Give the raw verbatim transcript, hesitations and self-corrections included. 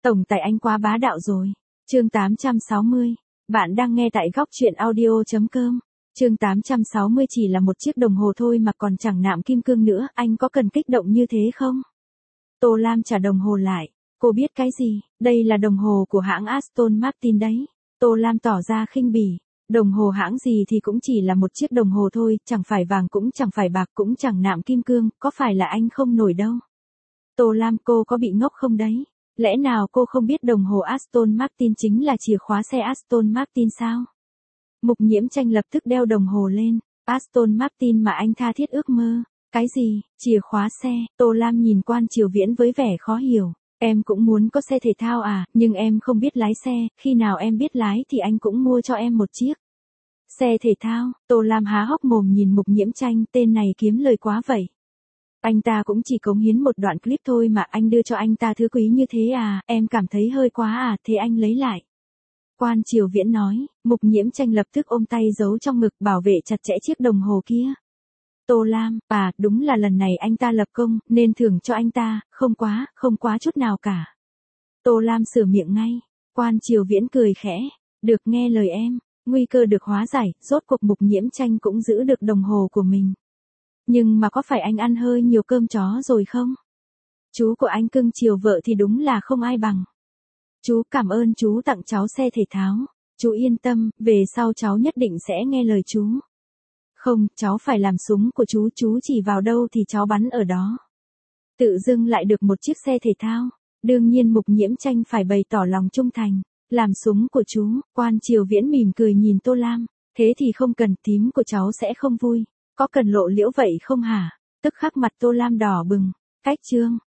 Tổng tài anh quá bá đạo rồi. Chương tám trăm sáu mươi. Bạn đang nghe tại góc truyện audio.com. Chương tám trăm sáu mươi chỉ là một chiếc đồng hồ thôi mà còn chẳng nạm kim cương nữa, anh có cần kích động như thế không? Tô Lam trả đồng hồ lại. Cô biết cái gì, đây là đồng hồ của hãng Aston Martin đấy. Tô Lam tỏ ra khinh bỉ. Đồng hồ hãng gì thì cũng chỉ là một chiếc đồng hồ thôi, chẳng phải vàng cũng chẳng phải bạc cũng chẳng nạm kim cương, có phải là anh không nổi đâu. Tô Lam, cô có bị ngốc không đấy? Lẽ nào cô không biết đồng hồ Aston Martin chính là chìa khóa xe Aston Martin sao? Mục Nhiễm Tranh lập tức đeo đồng hồ lên. Aston Martin mà anh tha thiết ước mơ. Cái gì, chìa khóa xe? Tô Lam nhìn Quan Triều Viễn với vẻ khó hiểu. Em cũng muốn có xe thể thao à, nhưng em không biết lái xe, khi nào em biết lái thì anh cũng mua cho em một chiếc. Xe thể thao, Tô Lam há hốc mồm nhìn Mục Nhiễm Tranh, tên này kiếm lời quá vậy. Anh ta cũng chỉ cống hiến một đoạn clip thôi mà anh đưa cho anh ta thứ quý như thế à, em cảm thấy hơi quá à, thế anh lấy lại. Quan Triều Viễn nói. Mục Nhiễm Tranh lập tức ôm tay giấu trong ngực bảo vệ chặt chẽ chiếc đồng hồ kia. Tô Lam, à, đúng là lần này anh ta lập công, nên thưởng cho anh ta, không quá, không quá chút nào cả. Tô Lam sửa miệng ngay. Quan Triều Viễn cười khẽ. Được, nghe lời em, nguy cơ được hóa giải, rốt cuộc Mục Nhiễm Tranh cũng giữ được đồng hồ của mình. Nhưng mà có phải anh ăn hơi nhiều cơm chó rồi không? Chú của anh cưng chiều vợ thì đúng là không ai bằng. Chú cảm ơn chú tặng cháu xe thể thao. Chú yên tâm, về sau cháu nhất định sẽ nghe lời chú. Không, cháu phải làm súng của chú, chú chỉ vào đâu thì cháu bắn ở đó. Tự dưng lại được một chiếc xe thể thao. Đương nhiên Mục Nhiễm Tranh phải bày tỏ lòng trung thành. Làm súng của chú. Quan Triều Viễn mỉm cười nhìn Tô Lam. Thế thì không cần, thím của cháu sẽ không vui. Có cần lộ liễu vậy không hả? Tức khắc mặt Tô Lam đỏ bừng. Cách chương.